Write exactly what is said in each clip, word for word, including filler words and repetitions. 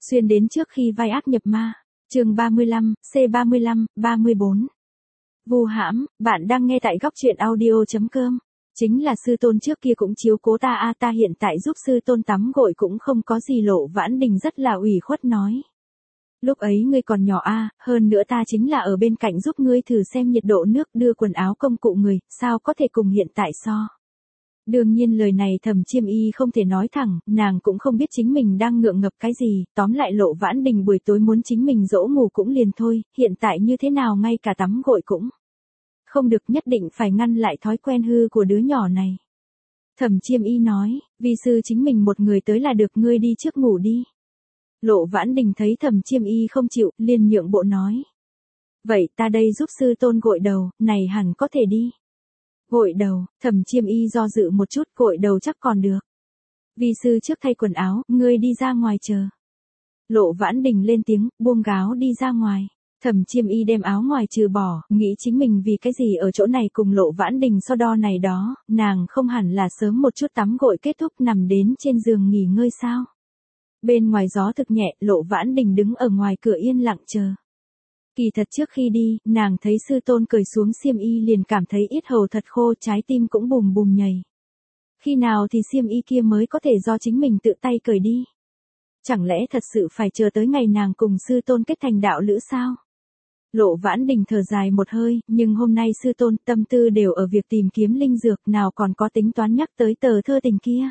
Xuyên đến trước khi vai ác nhập ma. Chương ba mươi lăm, C ba mươi lăm, ba mươi bốn. Vu hãm, bạn đang nghe tại góc truyện audio chấm com. Chính là sư tôn trước kia cũng chiếu cố ta a à, ta hiện tại giúp sư tôn tắm gội cũng không có gì. Lộ Vãn Đình rất là ủy khuất nói. Lúc ấy ngươi còn nhỏ a à, hơn nữa ta chính là ở bên cạnh giúp ngươi thử xem nhiệt độ nước, đưa quần áo công cụ người, sao có thể cùng hiện tại so. Đương nhiên lời này Thẩm Chiêm Y không thể nói thẳng, nàng cũng không biết chính mình đang ngượng ngập cái gì, tóm lại Lộ Vãn Đình buổi tối muốn chính mình dỗ ngủ cũng liền thôi, hiện tại như thế nào ngay cả tắm gội cũng không được, nhất định phải ngăn lại thói quen hư của đứa nhỏ này. Thẩm Chiêm Y nói, vi sư chính mình một người tới là được, ngươi đi trước ngủ đi. Lộ Vãn Đình thấy Thẩm Chiêm Y không chịu, liền nhượng bộ nói. Vậy ta đây giúp sư tôn gội đầu, này hẳn có thể đi. Gội đầu, Thẩm Chiêm Y do dự một chút, gội đầu chắc còn được. Vi sư trước thay quần áo, ngươi đi ra ngoài chờ. Lộ Vãn Đình lên tiếng, buông gáo đi ra ngoài. Thẩm Chiêm Y đem áo ngoài trừ bỏ, nghĩ chính mình vì cái gì ở chỗ này cùng Lộ Vãn Đình so đo này đó, nàng không hẳn là sớm một chút tắm gội kết thúc nằm đến trên giường nghỉ ngơi sao. Bên ngoài gió thực nhẹ, Lộ Vãn Đình đứng ở ngoài cửa yên lặng chờ. Kỳ thật trước khi đi, nàng thấy sư tôn cởi xuống xiêm y liền cảm thấy yết hầu thật khô, trái tim cũng bùm bùm nhảy. Khi nào thì xiêm y kia mới có thể do chính mình tự tay cởi đi? Chẳng lẽ thật sự phải chờ tới ngày nàng cùng sư tôn kết thành đạo lữ sao? Lộ Vãn Đình thở dài một hơi, nhưng hôm nay sư tôn tâm tư đều ở việc tìm kiếm linh dược, nào còn có tính toán nhắc tới tờ thơ tình kia.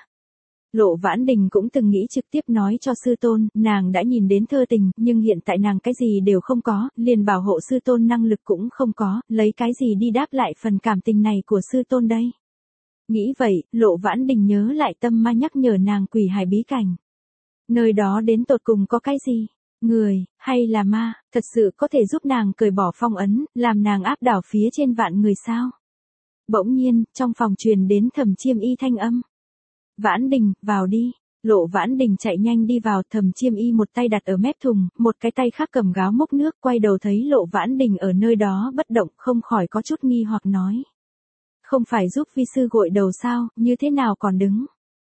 Lộ Vãn Đình cũng từng nghĩ trực tiếp nói cho sư tôn, nàng đã nhìn đến thơ tình, nhưng hiện tại nàng cái gì đều không có, liền bảo hộ sư tôn năng lực cũng không có, lấy cái gì đi đáp lại phần cảm tình này của sư tôn đây. Nghĩ vậy, Lộ Vãn Đình nhớ lại tâm ma nhắc nhở nàng quỷ hải bí cảnh. Nơi đó đến tột cùng có cái gì? Người, hay là ma, thật sự có thể giúp nàng cởi bỏ phong ấn, làm nàng áp đảo phía trên vạn người sao? Bỗng nhiên, trong phòng truyền đến Thẩm Chiêm Y thanh âm. Vãn Đình, vào đi. Lộ Vãn Đình chạy nhanh đi vào, Thẩm Chiêm Y một tay đặt ở mép thùng, một cái tay khác cầm gáo múc nước, quay đầu thấy Lộ Vãn Đình ở nơi đó bất động, không khỏi có chút nghi hoặc nói. Không phải giúp vi sư gội đầu sao, như thế nào còn đứng?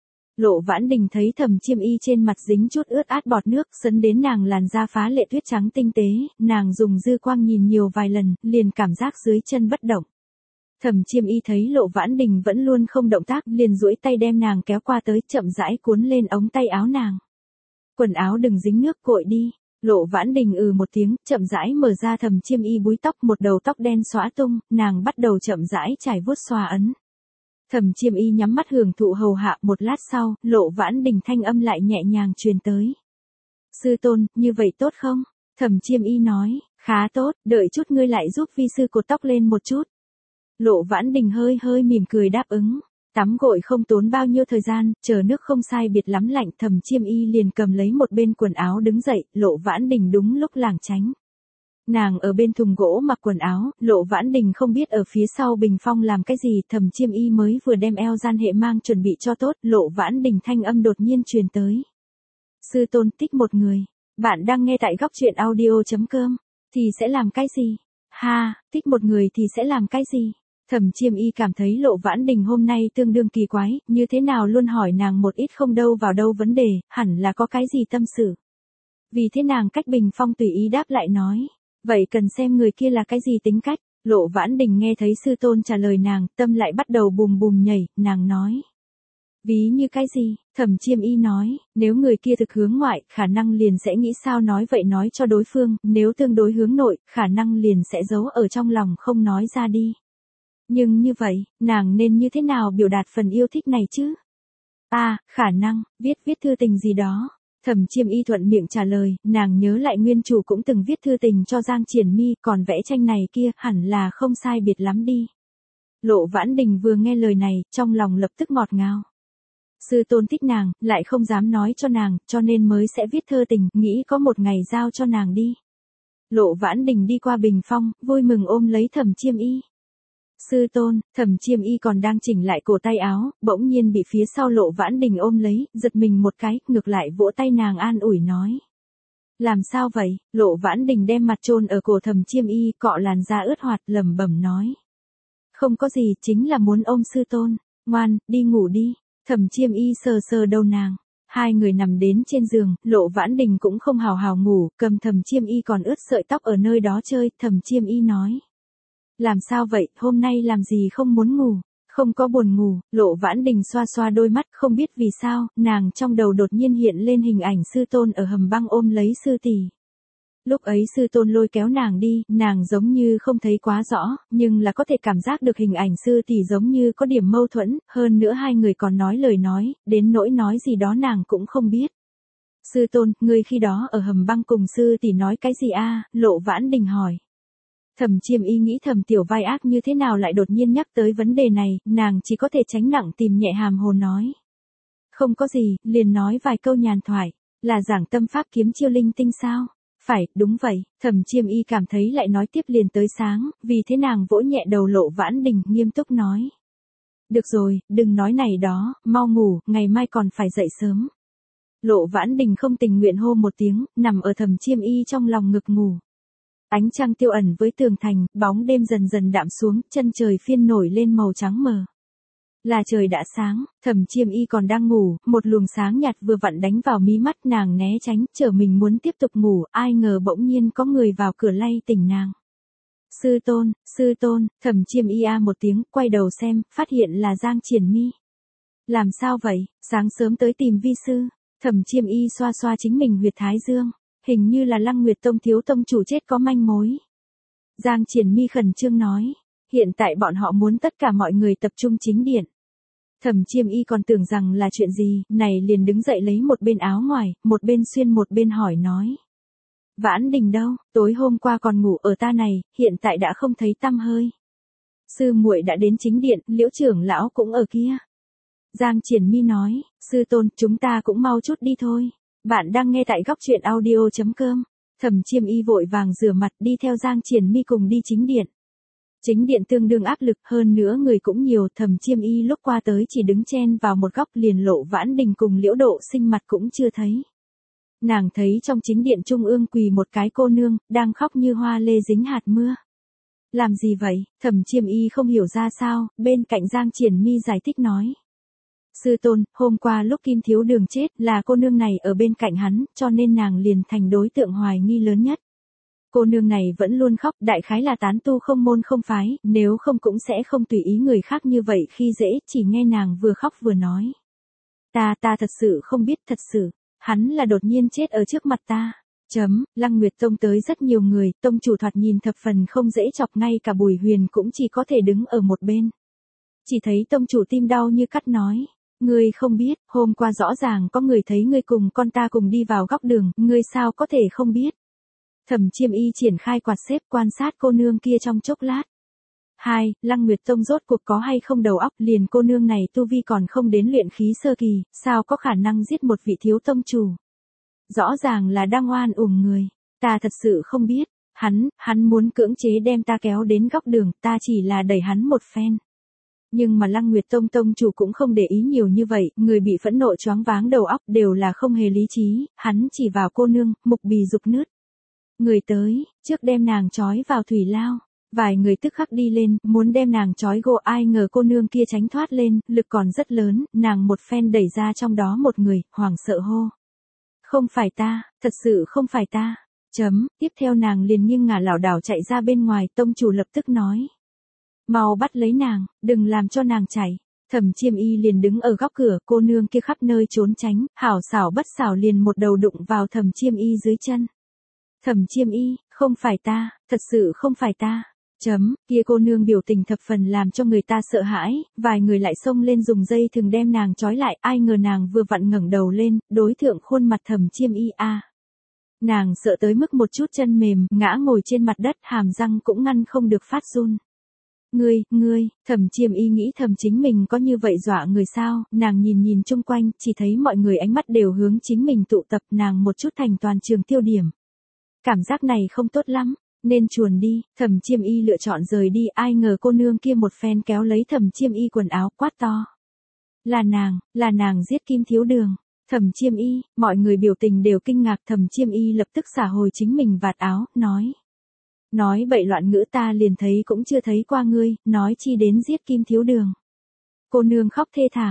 Lộ Vãn Đình thấy Thẩm Chiêm Y trên mặt dính chút ướt át bọt nước, sấn đến nàng làn da phá lệ tuyết trắng tinh tế, nàng dùng dư quang nhìn nhiều vài lần, liền cảm giác dưới chân bất động. Thẩm Chiêm Y thấy Lộ Vãn Đình vẫn luôn không động tác, liền duỗi tay đem nàng kéo qua tới, chậm rãi cuốn lên ống tay áo nàng. Quần áo đừng dính nước, cội đi. Lộ Vãn Đình ừ một tiếng, chậm rãi mở ra Thẩm Chiêm Y búi tóc, một đầu tóc đen xõa tung, nàng bắt đầu chậm rãi trải vuốt xoa ấn. Thẩm Chiêm Y nhắm mắt hưởng thụ hầu hạ, một lát sau, Lộ Vãn Đình thanh âm lại nhẹ nhàng truyền tới. Sư tôn, như vậy tốt không? Thẩm Chiêm Y nói, khá tốt, đợi chút ngươi lại giúp vi sư cột tóc lên một chút. Lộ Vãn Đình hơi hơi mỉm cười đáp ứng. Tắm gội không tốn bao nhiêu thời gian, chờ nước không sai biệt lắm lạnh, Thẩm Chiêm Y liền cầm lấy một bên quần áo đứng dậy, Lộ Vãn Đình đúng lúc lảng tránh. Nàng ở bên thùng gỗ mặc quần áo, Lộ Vãn Đình không biết ở phía sau bình phong làm cái gì, Thẩm Chiêm Y mới vừa đem eo gian hệ mang chuẩn bị cho tốt, Lộ Vãn Đình thanh âm đột nhiên truyền tới. Sư tôn thích một người, bạn đang nghe tại góc truyện audio chấm com, thì sẽ làm cái gì? Ha, thích một người thì sẽ làm cái gì? Thẩm Chiêm Y cảm thấy Lộ Vãn Đình hôm nay tương đương kỳ quái, như thế nào luôn hỏi nàng một ít không đâu vào đâu vấn đề, hẳn là có cái gì tâm sự. Vì thế nàng cách bình phong tùy ý đáp lại nói. Vậy cần xem người kia là cái gì tính cách. Lộ Vãn Đình nghe thấy sư tôn trả lời nàng, tâm lại bắt đầu bùm bùm nhảy, nàng nói. Ví như cái gì? Thẩm Chiêm Y nói, nếu người kia thực hướng ngoại, khả năng liền sẽ nghĩ sao nói vậy nói cho đối phương, nếu tương đối hướng nội, khả năng liền sẽ giấu ở trong lòng không nói ra đi. Nhưng như vậy, nàng nên như thế nào biểu đạt phần yêu thích này chứ? À, khả năng, viết viết thư tình gì đó. Thẩm Chiêm Y thuận miệng trả lời, nàng nhớ lại nguyên chủ cũng từng viết thư tình cho Giang Triển Mi, còn vẽ tranh này kia, hẳn là không sai biệt lắm đi. Lộ Vãn Đình vừa nghe lời này, trong lòng lập tức ngọt ngào. Sư tôn thích nàng, lại không dám nói cho nàng, cho nên mới sẽ viết thơ tình, nghĩ có một ngày giao cho nàng đi. Lộ Vãn Đình đi qua bình phong, vui mừng ôm lấy Thẩm Chiêm Y. Sư tôn, Thẩm Chiêm Y còn đang chỉnh lại cổ tay áo, bỗng nhiên bị phía sau Lộ Vãn Đình ôm lấy, giật mình một cái, ngược lại vỗ tay nàng an ủi nói. Làm sao vậy? Lộ Vãn Đình đem mặt chôn ở cổ Thẩm Chiêm Y, cọ làn da ướt hoạt, lẩm bẩm nói. Không có gì, chính là muốn ôm sư tôn. Ngoan, đi ngủ đi. Thẩm Chiêm Y sờ sờ đầu nàng. Hai người nằm đến trên giường, Lộ Vãn Đình cũng không hào hào ngủ, cầm Thẩm Chiêm Y còn ướt sợi tóc ở nơi đó chơi, Thẩm Chiêm Y nói. Làm sao vậy, hôm nay làm gì không muốn ngủ, không có buồn ngủ, Lộ Vãn Đình xoa xoa đôi mắt, không biết vì sao, nàng trong đầu đột nhiên hiện lên hình ảnh sư tôn ở hầm băng ôm lấy sư tỷ. Lúc ấy sư tôn lôi kéo nàng đi, nàng giống như không thấy quá rõ, nhưng là có thể cảm giác được hình ảnh sư tỷ giống như có điểm mâu thuẫn, hơn nữa hai người còn nói lời nói, đến nỗi nói gì đó nàng cũng không biết. Sư tôn, ngươi khi đó ở hầm băng cùng sư tỷ nói cái gì a? Lộ Vãn Đình hỏi. Thẩm Chiêm Y nghĩ thầm tiểu vai ác như thế nào lại đột nhiên nhắc tới vấn đề này, nàng chỉ có thể tránh nặng tìm nhẹ hàm hồ nói. Không có gì, liền nói vài câu nhàn thoại, là giảng tâm pháp kiếm chiêu linh tinh sao? Phải, đúng vậy, Thẩm Chiêm Y cảm thấy lại nói tiếp liền tới sáng, vì thế nàng vỗ nhẹ đầu Lộ Vãn Đình, nghiêm túc nói. Được rồi, đừng nói này đó, mau ngủ, ngày mai còn phải dậy sớm. Lộ Vãn Đình không tình nguyện hô một tiếng, nằm ở Thẩm Chiêm Y trong lòng ngực ngủ. Ánh trăng tiêu ẩn với tường thành, bóng đêm dần dần đạm xuống, chân trời phiên nổi lên màu trắng mờ. Là trời đã sáng, Thẩm Chiêm Y còn đang ngủ, một luồng sáng nhạt vừa vặn đánh vào mí mắt nàng né tránh, chờ mình muốn tiếp tục ngủ, ai ngờ bỗng nhiên có người vào cửa lay tỉnh nàng. Sư tôn, sư tôn, Thẩm Chiêm Y a một tiếng, quay đầu xem, phát hiện là Giang Triển Mi. Làm sao vậy, sáng sớm tới tìm vi sư, Thẩm Chiêm Y xoa xoa chính mình huyệt thái dương, hình như là Lăng Nguyệt Tông thiếu tông chủ chết có manh mối. Giang Triển Mi khẩn trương nói, hiện tại bọn họ muốn tất cả mọi người tập trung chính điện. Thẩm Chiêm Y còn tưởng rằng là chuyện gì, này liền đứng dậy lấy một bên áo ngoài, một bên xuyên một bên hỏi nói. Vãn Đình đâu, tối hôm qua còn ngủ ở ta này, hiện tại đã không thấy tăm hơi. Sư muội đã đến chính điện, Liễu trưởng lão cũng ở kia. Giang Triển Mi nói, sư tôn, chúng ta cũng mau chút đi thôi. Bạn đang nghe tại góc truyện audio chấm com. Thẩm Chiêm Y vội vàng rửa mặt đi theo Giang Triển Mi cùng đi chính điện. Chính điện tương đương áp lực, hơn nữa người cũng nhiều, Thẩm Chiêm Y lúc qua tới chỉ đứng chen vào một góc, liền Lộ Vãn Đình cùng Liễu Độ Sinh mặt cũng chưa thấy. Nàng thấy trong chính điện trung ương quỳ một cái cô nương, đang khóc như hoa lê dính hạt mưa. Làm gì vậy? Thẩm Chiêm Y không hiểu ra sao, bên cạnh Giang Triển Mi giải thích nói. Sư tôn, hôm qua lúc Kim Thiếu Đường chết, là cô nương này ở bên cạnh hắn, cho nên nàng liền thành đối tượng hoài nghi lớn nhất. Cô nương này vẫn luôn khóc, đại khái là tán tu không môn không phái, nếu không cũng sẽ không tùy ý người khác như vậy khi dễ, chỉ nghe nàng vừa khóc vừa nói. Ta, ta thật sự không biết, thật sự, hắn là đột nhiên chết ở trước mặt ta. Chấm, Lăng Nguyệt Tông tới rất nhiều người, tông chủ thoạt nhìn thập phần không dễ chọc, ngay cả Bùi Huyền cũng chỉ có thể đứng ở một bên. Chỉ thấy tông chủ tim đau như cắt nói. Ngươi không biết, hôm qua rõ ràng có người thấy ngươi cùng con ta cùng đi vào góc đường, ngươi sao có thể không biết. Thẩm Chiêm Y triển khai quạt xếp quan sát cô nương kia trong chốc lát. Hai, Lăng Nguyệt Tông rốt cuộc có hay không đầu óc, liền cô nương này tu vi còn không đến luyện khí sơ kỳ, sao có khả năng giết một vị thiếu tông chủ. Rõ ràng là đang oan uổng người, ta thật sự không biết, hắn, hắn muốn cưỡng chế đem ta kéo đến góc đường, ta chỉ là đẩy hắn một phen. Nhưng mà Lăng Nguyệt Tông tông chủ cũng không để ý nhiều như vậy, người bị phẫn nộ choáng váng đầu óc đều là không hề lý trí, hắn chỉ vào cô nương, mục bì dục nứt. Người tới, trước đem nàng trói vào thủy lao, vài người tức khắc đi lên, muốn đem nàng trói gô, ai ngờ cô nương kia tránh thoát lên, lực còn rất lớn, nàng một phen đẩy ra trong đó một người, hoảng sợ hô. Không phải ta, thật sự không phải ta. Chấm, tiếp theo nàng liền nghiêng ngả lảo đảo chạy ra bên ngoài, tông chủ lập tức nói. Mau bắt lấy nàng, đừng làm cho nàng chạy. Thẩm Chiêm Y liền đứng ở góc cửa, cô nương kia khắp nơi trốn tránh, hảo xảo bất xảo liền một đầu đụng vào Thẩm Chiêm Y dưới chân. Thẩm Chiêm Y, không phải ta, thật sự không phải ta. Chấm, kia cô nương biểu tình thập phần làm cho người ta sợ hãi, vài người lại xông lên dùng dây thừng đem nàng trói lại, ai ngờ nàng vừa vặn ngẩng đầu lên, đối thượng khuôn mặt Thẩm Chiêm Y a. Nàng sợ tới mức một chút chân mềm, ngã ngồi trên mặt đất, hàm răng cũng ngăn không được phát run. Ngươi, ngươi, Thẩm Chiêm Y nghĩ thầm chính mình có như vậy dọa người sao, nàng nhìn nhìn chung quanh, chỉ thấy mọi người ánh mắt đều hướng chính mình tụ tập, nàng một chút thành toàn trường tiêu điểm. Cảm giác này không tốt lắm, nên chuồn đi, Thẩm Chiêm Y lựa chọn rời đi, ai ngờ cô nương kia một phen kéo lấy Thẩm Chiêm Y quần áo, quát to. Là nàng, là nàng giết Kim Thiếu Đường. Thẩm Chiêm Y, mọi người biểu tình đều kinh ngạc, Thẩm Chiêm Y lập tức xả hồi chính mình vạt áo, nói. Nói bậy loạn ngữ, ta liền thấy cũng chưa thấy qua ngươi, nói chi đến giết Kim Thiếu Đường. Cô nương khóc thê thảm,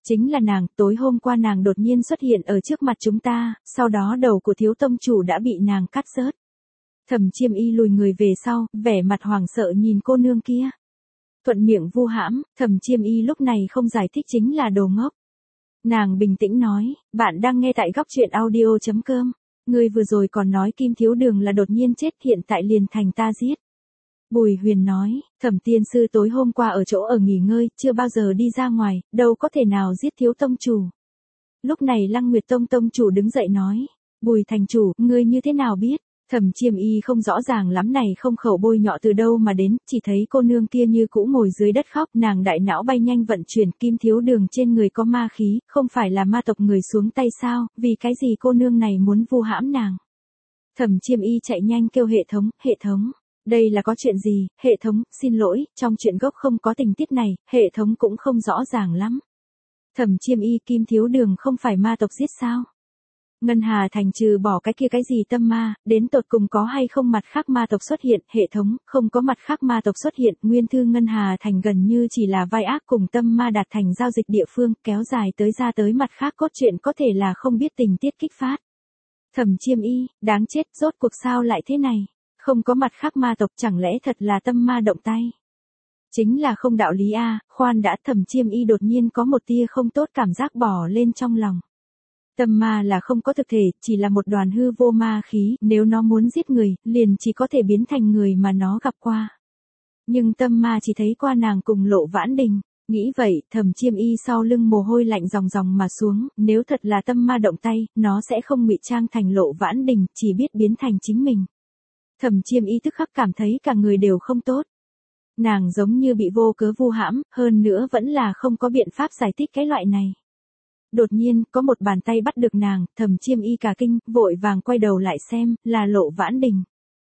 Chính là nàng, tối hôm qua nàng đột nhiên xuất hiện ở trước mặt chúng ta, sau đó đầu của thiếu tông chủ đã bị nàng cắt rớt. Thẩm Chiêm Y lùi người về sau, vẻ mặt hoảng sợ nhìn cô nương kia. Thuận miệng vu hãm, Thẩm Chiêm Y lúc này không giải thích chính là đồ ngốc. Nàng bình tĩnh nói, bạn đang nghe tại góc truyện audio chấm com. Ngươi vừa rồi còn nói Kim Thiếu Đường là đột nhiên chết, hiện tại liền thành ta giết. Bùi Huyền nói, Thẩm tiên sư tối hôm qua ở chỗ ở nghỉ ngơi, chưa bao giờ đi ra ngoài, đâu có thể nào giết thiếu tông chủ. Lúc này Lăng Nguyệt Tông tông chủ đứng dậy nói, Bùi thành chủ, ngươi như thế nào biết? Thẩm Chiêm Y không rõ ràng lắm này không khẩu bôi nhọ từ đâu mà đến, chỉ thấy cô nương kia như cũ ngồi dưới đất khóc, nàng đại não bay nhanh vận chuyển, Kim Thiếu Đường trên người có ma khí, không phải là ma tộc người xuống tay sao, vì cái gì cô nương này muốn vu hãm nàng. Thẩm Chiêm Y chạy nhanh kêu hệ thống, hệ thống, đây là có chuyện gì, hệ thống, xin lỗi, trong chuyện gốc không có tình tiết này, hệ thống cũng không rõ ràng lắm. Thẩm Chiêm Y, Kim Thiếu Đường không phải ma tộc giết sao? Ngân Hà Thành trừ bỏ cái kia cái gì tâm ma, đến tột cùng có hay không mặt khác ma tộc xuất hiện, hệ thống, không có mặt khác ma tộc xuất hiện, nguyên thư Ngân Hà Thành gần như chỉ là vai ác cùng tâm ma đạt thành giao dịch địa phương, kéo dài tới ra tới mặt khác cốt truyện có thể là không biết tình tiết kích phát. Thẩm Chiêm Y, đáng chết, rốt cuộc sao lại thế này, không có mặt khác ma tộc chẳng lẽ thật là tâm ma động tay. Chính là không đạo lý a, khoan đã, Thẩm Chiêm Y đột nhiên có một tia không tốt cảm giác bò lên trong lòng. Tâm ma là không có thực thể, chỉ là một đoàn hư vô ma khí, nếu nó muốn giết người, liền chỉ có thể biến thành người mà nó gặp qua. Nhưng tâm ma chỉ thấy qua nàng cùng Lộ Vãn Đình, nghĩ vậy, Thẩm Chiêm Y sau lưng mồ hôi lạnh ròng ròng mà xuống, nếu thật là tâm ma động tay, nó sẽ không ngụy trang thành Lộ Vãn Đình, chỉ biết biến thành chính mình. Thẩm Chiêm Y tức khắc cảm thấy cả người đều không tốt. Nàng giống như bị vô cớ vu hãm, hơn nữa vẫn là không có biện pháp giải thích cái loại này. Đột nhiên, có một bàn tay bắt được nàng, Thẩm Chiêm Y cả kinh, vội vàng quay đầu lại xem, là Lộ Vãn Đình.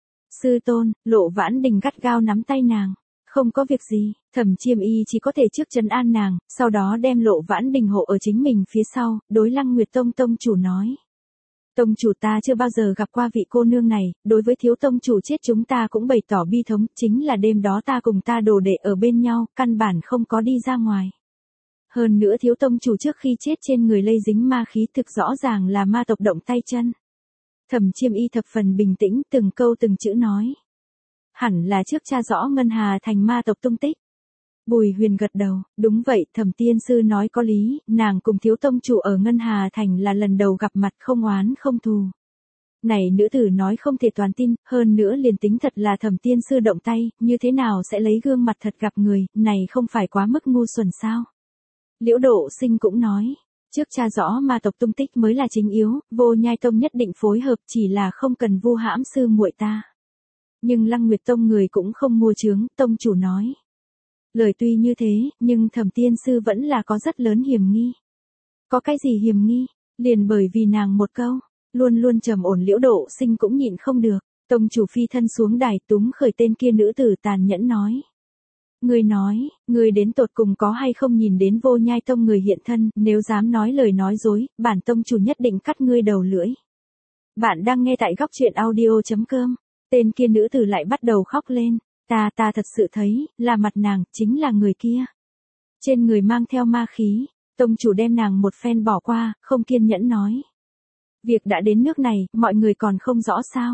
Sư tôn, Lộ Vãn Đình gắt gao nắm tay nàng. Không có việc gì, Thẩm Chiêm Y chỉ có thể trước trấn an nàng, sau đó đem Lộ Vãn Đình hộ ở chính mình phía sau, đối Lăng Nguyệt Tông tông chủ nói. Tông chủ, ta chưa bao giờ gặp qua vị cô nương này, đối với thiếu tông chủ chết chúng ta cũng bày tỏ bi thống, chính là đêm đó ta cùng ta đồ đệ ở bên nhau, căn bản không có đi ra ngoài. Hơn nữa thiếu tông chủ trước khi chết trên người lây dính ma khí thực rõ ràng là ma tộc động tay chân. Thẩm Chiêm Y thập phần bình tĩnh, từng câu từng chữ nói. Hẳn là trước tra rõ Ngân Hà Thành ma tộc tung tích. Bùi Huyền gật đầu, đúng vậy, Thẩm tiên sư nói có lý, nàng cùng thiếu tông chủ ở Ngân Hà Thành là lần đầu gặp mặt, không oán không thù. Này nữ tử nói không thể toàn tin, hơn nữa liền tính thật là Thẩm tiên sư động tay, như thế nào sẽ lấy gương mặt thật gặp người, này không phải quá mức ngu xuẩn sao? Liễu Độ Sinh cũng nói, trước tra rõ ma tộc tung tích mới là chính yếu, Vô Nhai Tông nhất định phối hợp, chỉ là không cần vu hãm sư muội ta. Nhưng Lăng Nguyệt Tông người cũng không mua chướng, tông chủ nói. Lời tuy như thế, nhưng Thẩm tiên sư vẫn là có rất lớn hiểm nghi. Có cái gì hiểm nghi? Liền bởi vì nàng một câu, luôn luôn trầm ổn Liễu Độ Sinh cũng nhịn không được, tông chủ phi thân xuống đài túm khởi tên kia nữ tử tàn nhẫn nói. Ngươi nói, ngươi đến tột cùng có hay không nhìn đến Vô Nhai Tông người hiện thân, nếu dám nói lời nói dối, bản tông chủ nhất định cắt ngươi đầu lưỡi. Bạn đang nghe tại góc truyện audio chấm com, tên kia nữ tử lại bắt đầu khóc lên, ta ta thật sự thấy, là mặt nàng, chính là người kia. Trên người mang theo ma khí, tông chủ đem nàng một phen bỏ qua, không kiên nhẫn nói. Việc đã đến nước này, mọi người còn không rõ sao.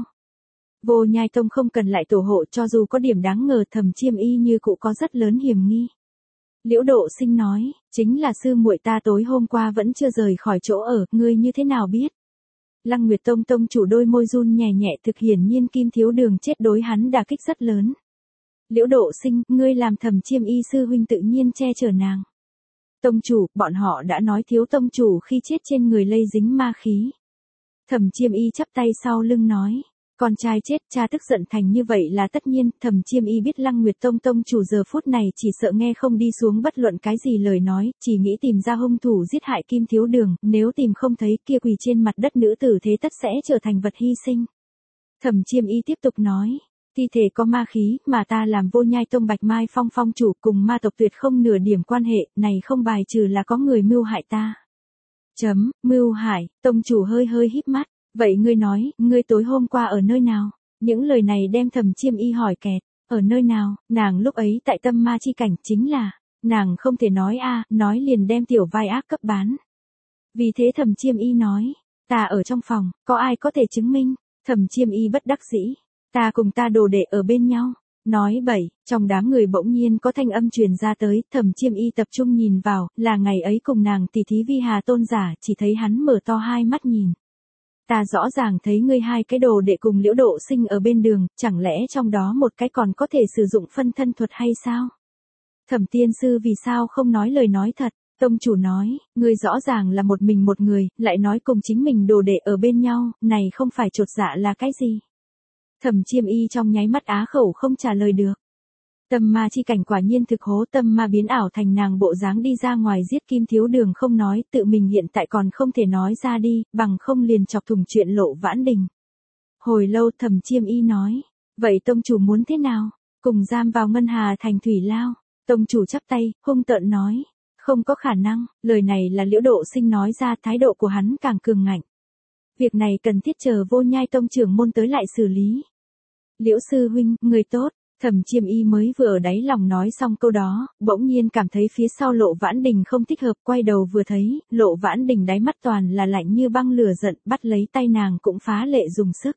Vô Nhai Tông không cần lại tổ hộ, cho dù có điểm đáng ngờ, Thẩm Chiêm Y như cụ có rất lớn hiểm nghi. Liễu Độ Sinh nói, chính là sư muội ta tối hôm qua vẫn chưa rời khỏi chỗ ở, ngươi như thế nào biết? Lăng Nguyệt Tông tông chủ đôi môi run nhẹ nhẹ, thực hiển nhiên Kim Thiếu Đường chết đối hắn đả kích rất lớn. Liễu Độ Sinh, ngươi làm Thẩm Chiêm Y sư huynh tự nhiên che chở nàng. Tông chủ, bọn họ đã nói thiếu tông chủ khi chết trên người lây dính ma khí. Thẩm Chiêm Y chắp tay sau lưng nói. Con trai chết, cha tức giận thành như vậy là tất nhiên, Thẩm Chiêm Y biết Lăng Nguyệt Tông tông chủ giờ phút này chỉ sợ nghe không đi xuống bất luận cái gì lời nói, chỉ nghĩ tìm ra hung thủ giết hại Kim Thiếu Đường, nếu tìm không thấy kia quỳ trên mặt đất nữ tử thế tất sẽ trở thành vật hy sinh. Thẩm Chiêm Y tiếp tục nói, thi thể có ma khí, mà ta làm Vô Nhai Tông Bạch Mai Phong phong chủ cùng ma tộc tuyệt không nửa điểm quan hệ, này không bài trừ là có người mưu hại ta. Chấm, mưu hại, tông chủ hơi hơi híp mắt. Vậy ngươi nói, ngươi tối hôm qua ở nơi nào? Những lời này đem Thẩm Chiêm Y hỏi kẹt, ở nơi nào? Nàng lúc ấy tại tâm ma chi cảnh chính là, Nàng không thể nói a, nói liền đem tiểu vai ác cấp bán. Vì thế Thẩm Chiêm Y nói, ta ở trong phòng, có ai có thể chứng minh? Thẩm Chiêm Y bất đắc dĩ, ta cùng ta đồ đệ ở bên nhau. Nói bậy, trong đám người bỗng nhiên có thanh âm truyền ra tới, Thẩm Chiêm Y tập trung nhìn vào, là ngày ấy cùng nàng tỷ thí Vi Hà Tôn giả, chỉ thấy hắn mở to hai mắt nhìn. Ta rõ ràng thấy ngươi hai cái đồ đệ cùng Liễu Độ Sinh ở bên đường, chẳng lẽ trong đó một cái còn có thể sử dụng phân thân thuật hay sao? Thẩm tiên sư vì sao không nói lời nói thật? Tông chủ nói, ngươi rõ ràng là một mình một người, lại nói cùng chính mình đồ đệ ở bên nhau, này không phải chột dạ là cái gì? Thẩm Chiêm Y trong nháy mắt á khẩu không trả lời được. Tâm ma chi cảnh quả nhiên thực hố, tâm ma biến ảo thành nàng bộ dáng đi ra ngoài giết Kim Thiếu Đường không nói, tự mình hiện tại còn không thể nói ra đi, bằng không liền chọc thủng chuyện Lộ Vãn Đình. Hồi lâu Thẩm Chiêm Y nói, vậy tông chủ muốn thế nào? Cùng giam vào Ngân Hà thành thủy lao. Tông chủ chắp tay, hung tợn nói, không có khả năng, lời này là Liễu Độ Sinh nói ra, thái độ của hắn càng cường ngạnh. Việc này cần thiết chờ Vô Nhai tông trưởng môn tới lại xử lý. Liễu sư huynh, người tốt. Thẩm Chiêm Y mới vừa ở đáy lòng nói xong câu đó, bỗng nhiên cảm thấy phía sau Lộ Vãn Đình không thích hợp, quay đầu vừa thấy, Lộ Vãn Đình đáy mắt toàn là lạnh như băng lửa giận, bắt lấy tay nàng cũng phá lệ dùng sức.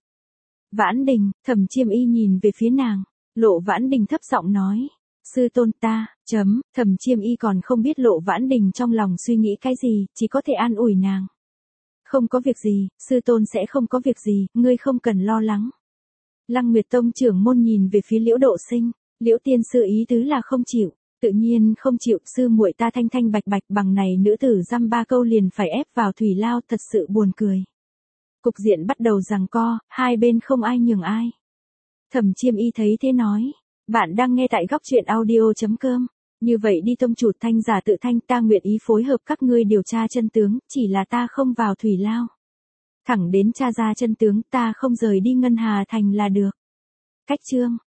Vãn Đình, Thẩm Chiêm Y nhìn về phía nàng, Lộ Vãn Đình thấp giọng nói, sư tôn ta, chấm, Thẩm Chiêm Y còn không biết Lộ Vãn Đình trong lòng suy nghĩ cái gì, chỉ có thể an ủi nàng. Không có việc gì, sư tôn sẽ không có việc gì, ngươi không cần lo lắng. Lăng Nguyệt Tông trưởng môn nhìn về phía Liễu Độ Sinh, Liễu tiên sư ý tứ là không chịu, tự nhiên không chịu, sư muội ta thanh thanh bạch bạch bằng này nữ tử dăm ba câu liền phải ép vào thủy lao, thật sự buồn cười. Cục diện bắt đầu giằng co, hai bên không ai nhường ai. Thẩm Chiêm Y thấy thế nói, bạn đang nghe tại góc truyện audio chấm com, như vậy đi tông chủ thanh giả tự thanh, ta nguyện ý phối hợp các ngươi điều tra chân tướng, chỉ là ta không vào thủy lao. Thẳng đến tra ra chân tướng, ta không rời đi Ngân Hà thành là được. Cách chương